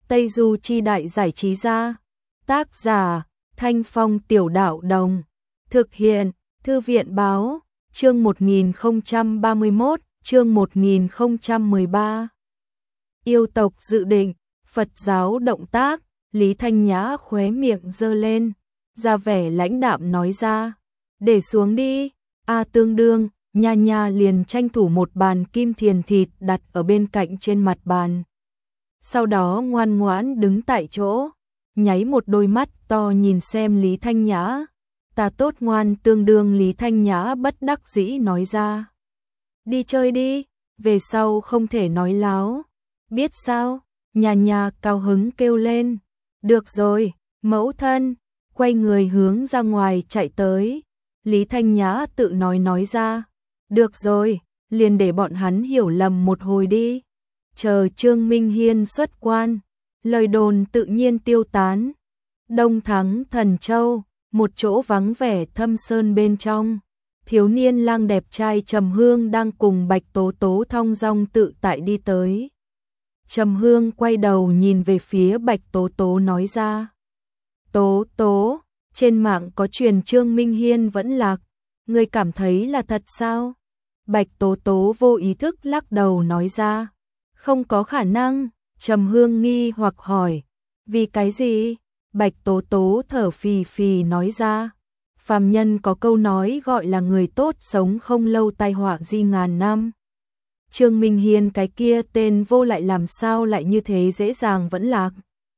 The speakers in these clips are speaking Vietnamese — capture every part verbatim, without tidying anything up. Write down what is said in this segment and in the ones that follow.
Tây Du Chi Đại Giải Trí Gia. Tác giả Thanh Phong Tiểu Đạo Đồng. Thực hiện Thư viện Báo. Chương một nghìn không trăm ba mươi mốt, chương một nghìn không trăm mười ba. Yêu tộc dự định, Phật giáo động tác. Lý Thanh Nhã khóe miệng giơ lên, ra vẻ lãnh đạm nói ra, để xuống đi. A Tương Đương, Nha Nha liền tranh thủ một bàn kim thiền thịt đặt ở bên cạnh trên mặt bàn. Sau đó ngoan ngoãn đứng tại chỗ, nháy một đôi mắt to nhìn xem Lý Thanh Nhã. Ta tốt ngoan. Tương Đương Lý Thanh Nhã bất đắc dĩ nói ra. Đi chơi đi, về sau không thể nói láo. Biết sao? Nha Nha cao hứng kêu lên. Được rồi, mẫu thân. Quay người hướng ra ngoài chạy tới. Lý Thanh Nhã tự nói nói ra. Được rồi, liền để bọn hắn hiểu lầm một hồi đi. Chờ Trương Minh Hiên xuất quan, lời đồn tự nhiên tiêu tán. Đông Thắng Thần Châu, một chỗ vắng vẻ thâm sơn bên trong, thiếu niên lang đẹp trai Trầm Hương đang cùng Bạch Tố Tố thong dong tự tại đi tới. Trầm Hương quay đầu nhìn về phía Bạch Tố Tố nói ra. Tố Tố, trên mạng có truyền Trương Minh Hiên vẫn lạc, ngươi cảm thấy là thật sao? Bạch Tố Tố vô ý thức lắc đầu nói ra. Không có khả năng. Trầm Hương nghi hoặc hỏi. Vì cái gì? Bạch Tố Tố thở phì phì nói ra. Phàm nhân có câu nói gọi là người tốt sống không lâu tai họa di ngàn năm. Trương Minh Hiên cái kia tên vô lại làm sao lại như thế dễ dàng vẫn lạc.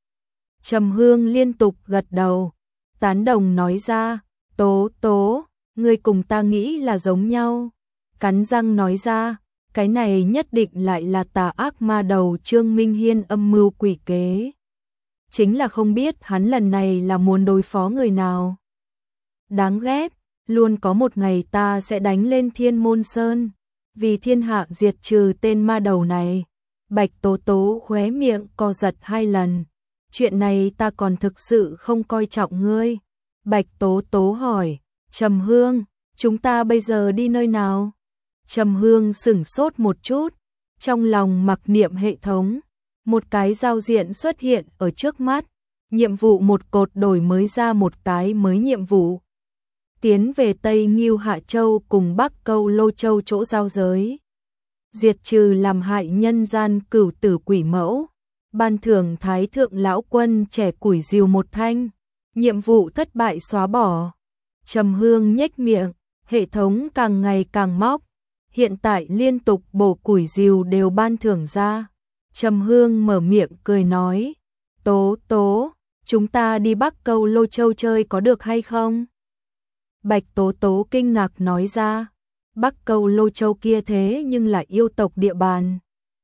Trầm Hương liên tục gật đầu, tán đồng nói ra. Tố Tố, ngươi cùng ta nghĩ là giống nhau. Cắn răng nói ra. Cái này nhất định lại là tà ác ma đầu Trương Minh Hiên âm mưu quỷ kế. Chính là không biết hắn lần này là muốn đối phó người nào. Đáng ghét, luôn có một ngày ta sẽ đánh lên Thiên Môn Sơn, vì thiên hạ diệt trừ tên ma đầu này. Bạch Tố Tố khóe miệng co giật hai lần. Chuyện này ta còn thực sự không coi trọng ngươi. Bạch Tố Tố hỏi, Trầm Hương, chúng ta bây giờ đi nơi nào? Trầm Hương sửng sốt một chút, trong lòng mặc niệm hệ thống, một cái giao diện xuất hiện ở trước mắt, nhiệm vụ một cột đổi mới ra một cái mới nhiệm vụ. Tiến về Tây Ngưu Hạ Châu cùng Bắc Câu Lô Châu chỗ giao giới. Diệt trừ làm hại nhân gian cửu tử quỷ mẫu, ban thưởng Thái Thượng Lão Quân trẻ củi rìu một thanh, nhiệm vụ thất bại xóa bỏ. Trầm Hương nhếch miệng, hệ thống càng ngày càng móc. Hiện tại liên tục bổ củi rìu đều ban thưởng ra. Trầm Hương mở miệng cười nói. Tố Tố, chúng ta đi Bắc Câu Lô Châu chơi có được hay không? Bạch Tố Tố kinh ngạc nói ra. Bắc Câu Lô Châu kia thế nhưng là yêu tộc địa bàn.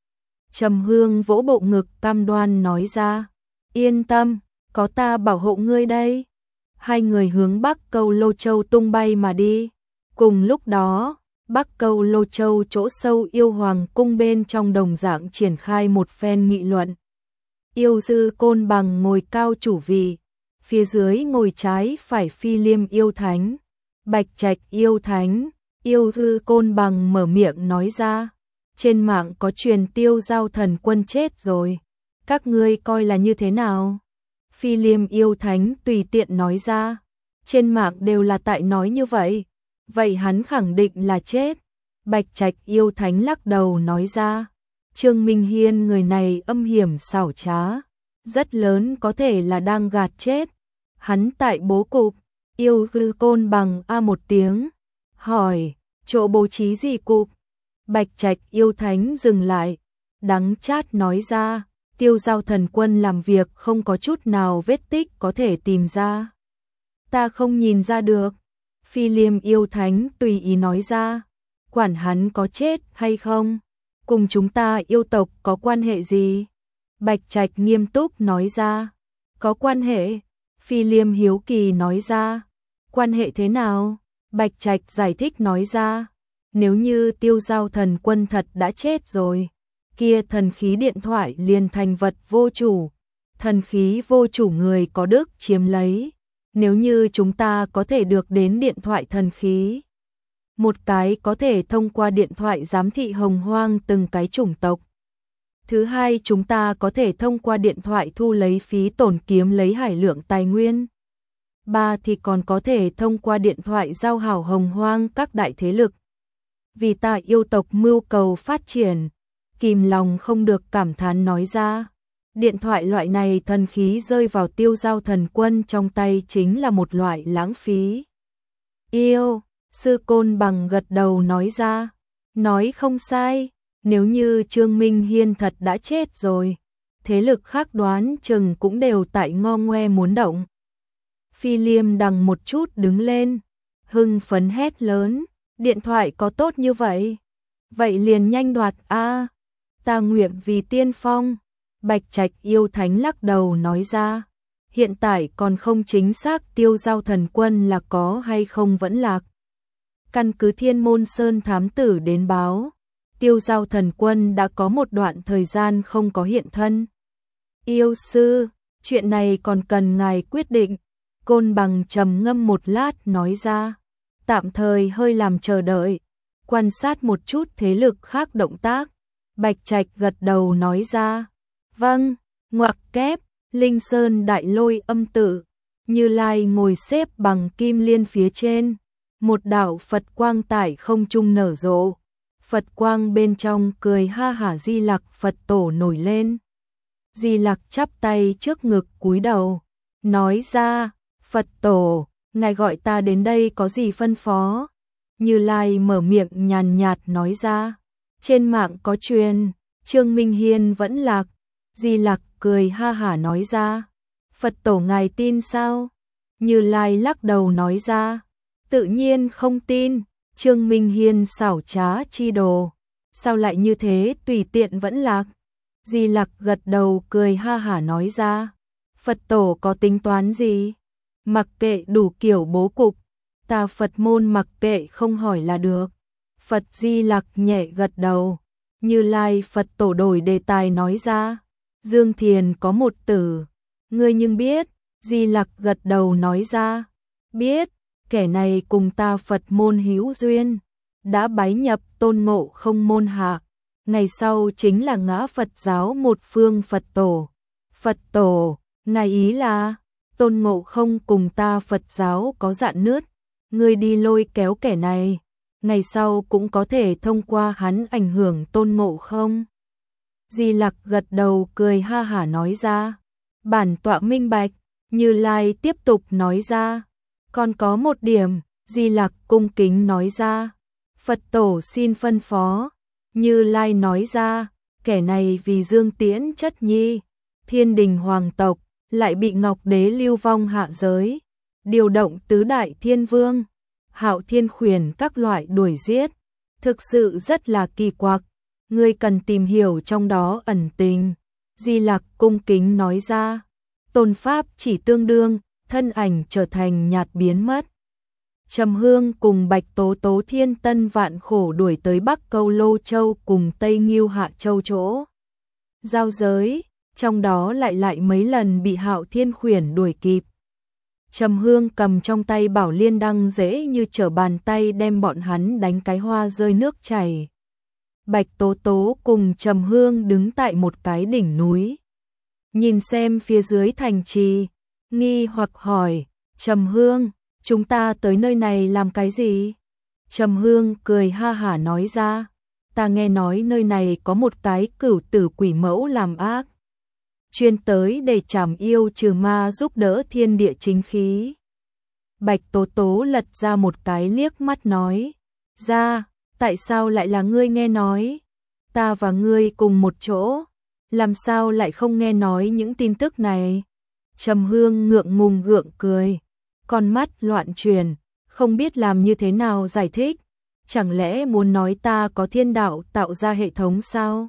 Trầm Hương vỗ bộ ngực cam đoan nói ra. Yên tâm, có ta bảo hộ ngươi đây. Hai người hướng Bắc Câu Lô Châu tung bay mà đi. Cùng lúc đó, Bắc Câu Lô Châu chỗ sâu yêu hoàng cung bên trong đồng dạng triển khai một phen nghị luận. Yêu dư Côn Bằng ngồi cao chủ vị, phía dưới ngồi trái phải Phi Liêm yêu thánh, Bạch Trạch yêu thánh. Yêu dư Côn Bằng mở miệng nói ra. Trên mạng có truyền Tiêu Giao thần quân chết rồi, các ngươi coi là như thế nào? Phi Liêm yêu thánh tùy tiện nói ra. Trên mạng đều là tại nói như vậy. Vậy hắn khẳng định là chết. Bạch Trạch yêu thánh lắc đầu nói ra. Trương Minh Hiên người này âm hiểm xảo trá, rất lớn có thể là đang gạt chết. Hắn tại bố cục. Yêu dư Côn Bằng a một tiếng, hỏi, chỗ bố trí gì cục? Bạch Trạch yêu thánh dừng lại, đắng chát nói ra. Tiêu Giao thần quân làm việc không có chút nào vết tích có thể tìm ra. Ta không nhìn ra được. Phi Liêm yêu thánh tùy ý nói ra. Quản hắn có chết hay không, cùng chúng ta yêu tộc có quan hệ gì? Bạch Trạch nghiêm túc nói ra. Có quan hệ. Phi Liêm hiếu kỳ nói ra. Quan hệ thế nào? Bạch Trạch giải thích nói ra. Nếu như Tiêu Giao thần quân thật đã chết rồi, kia thần khí điện thoại liền thành vật vô chủ. Thần khí vô chủ người có đức chiếm lấy. Nếu như chúng ta có thể được đến điện thoại thần khí, một cái có thể thông qua điện thoại giám thị hồng hoang từng cái chủng tộc, Thứ hai, chúng ta có thể thông qua điện thoại thu lấy phí tổn kiếm lấy hải lượng tài nguyên. Ba thì còn có thể thông qua điện thoại giao hảo hồng hoang các đại thế lực. Vì ta yêu tộc mưu cầu phát triển, kìm lòng không được cảm thán nói ra. Điện thoại loại này thần khí rơi vào Tiêu Giao Thần Quân trong tay chính là một loại lãng phí. Yêu, Sư Côn Bằng gật đầu nói ra. Nói không sai, nếu như Trương Minh Hiên thật đã chết rồi, thế lực khác đoán chừng cũng đều tại ngo ngoe muốn động. Phi Liêm đằng một chút đứng lên, hưng phấn hét lớn, điện thoại có tốt như vậy? Vậy liền nhanh đoạt a, ta nguyện vì tiên phong. Bạch Trạch yêu thánh lắc đầu nói ra, hiện tại còn không chính xác Tiêu Giao Thần Quân là có hay không vẫn lạc. Căn cứ Thiên Môn Sơn thám tử đến báo, Tiêu Giao Thần Quân đã có một đoạn thời gian không có hiện thân. Yêu sư, chuyện này còn cần ngài quyết định. Côn Bằng trầm ngâm một lát nói ra, tạm thời hơi làm chờ đợi, quan sát một chút thế lực khác động tác. Bạch Trạch gật đầu nói ra, vâng. Ngoặc kép, Linh Sơn Đại Lôi Âm Tự, Như Lai ngồi xếp bằng kim liên phía trên, một đạo Phật quang tại không trung nở rộ. Phật quang bên trong cười ha hả Di Lặc Phật Tổ nổi lên. Di Lặc chắp tay trước ngực cúi đầu, nói ra, Phật Tổ, ngài gọi ta đến đây có gì phân phó? Như Lai mở miệng nhàn nhạt nói ra, trên mạng có truyền, Trương Minh Hiên vẫn lạc. Di Lặc cười ha hả nói ra, Phật Tổ ngài tin sao? Như Lai lắc đầu nói ra, tự nhiên không tin, Trương Minh Hiên xảo trá chi đồ, sao lại như thế tùy tiện vẫn lạc? Di Lặc gật đầu cười ha hả nói ra, Phật Tổ có tính toán gì? Mặc kệ đủ kiểu bố cục, ta Phật môn mặc kệ không hỏi là được. Phật Di Lặc nhẹ gật đầu. Như Lai Phật Tổ đổi đề tài nói ra, Dương Thiền có một tử, ngươi nhưng biết? Di Lặc gật đầu nói ra, biết, kẻ này cùng ta Phật môn hữu duyên, đã bái nhập Tôn Ngộ Không môn hạ, ngày sau chính là ngã Phật giáo một phương Phật Tổ. Phật Tổ, ngài ý là, Tôn Ngộ Không cùng ta Phật giáo có rạn nứt, ngươi đi lôi kéo kẻ này, ngày sau cũng có thể thông qua hắn ảnh hưởng Tôn Ngộ Không. Di Lặc gật đầu cười ha hả nói ra, bản tọa minh bạch. Như Lai tiếp tục nói ra, còn có một điểm. Di Lặc cung kính nói ra, Phật Tổ xin phân phó. Như Lai nói ra, kẻ này vì Dương Tiễn chất nhi, thiên đình hoàng tộc, lại bị Ngọc Đế lưu vong hạ giới, điều động tứ đại thiên vương, Hạo Thiên Khuyển các loại đuổi giết, thực sự rất là kỳ quặc, ngươi cần tìm hiểu trong đó ẩn tình. Di Lặc cung kính nói ra, tôn pháp chỉ tương đương, thân ảnh trở thành nhạt biến mất. Trầm Hương cùng Bạch Tố Tố thiên tân vạn khổ đuổi tới Bắc Câu Lô Châu cùng Tây Nghiêu Hạ Châu chỗ giao giới, trong đó lại lại mấy lần bị Hạo Thiên Khuyển đuổi kịp. Trầm Hương cầm trong tay Bảo Liên Đăng dễ như trở bàn tay đem bọn hắn đánh cái hoa rơi nước chảy. Bạch Tố Tố cùng Trầm Hương đứng tại một cái đỉnh núi, nhìn xem phía dưới thành trì, nghi hoặc hỏi, Trầm Hương, chúng ta tới nơi này làm cái gì? Trầm Hương cười ha hả nói ra, ta nghe nói nơi này có một cái cửu tử quỷ mẫu làm ác, chuyên tới để trảm yêu trừ ma giúp đỡ thiên địa chính khí. Bạch Tố Tố lật ra một cái liếc mắt nói, ra, tại sao lại là ngươi nghe nói? Ta và ngươi cùng một chỗ, làm sao lại không nghe nói những tin tức này? Trầm Hương ngượng ngùng gượng cười, con mắt loạn chuyển, không biết làm như thế nào giải thích. Chẳng lẽ muốn nói ta có thiên đạo tạo ra hệ thống sao?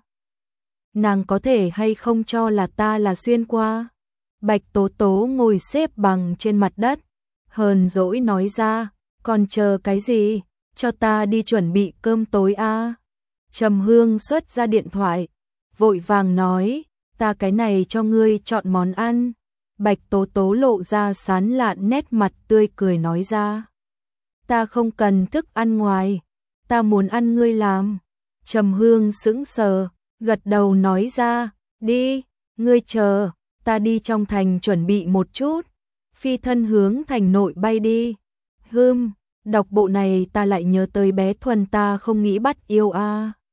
Nàng có thể hay không cho là ta là xuyên qua? Bạch Tố Tố ngồi xếp bằng trên mặt đất, hờn dỗi nói ra, còn chờ cái gì? Cho ta đi chuẩn bị cơm tối a. À? Trầm Hương xuất ra điện thoại, vội vàng nói, ta cái này cho ngươi chọn món ăn. Bạch Tố Tố lộ ra sán lạn nét mặt tươi cười nói ra, ta không cần thức ăn ngoài, ta muốn ăn ngươi làm. Trầm Hương sững sờ, gật đầu nói ra, đi, ngươi chờ, ta đi trong thành chuẩn bị một chút. Phi thân hướng thành nội bay đi. Hừm, đọc bộ này ta lại nhớ tới bé Thuần ta không nghĩ bắt yêu a. À.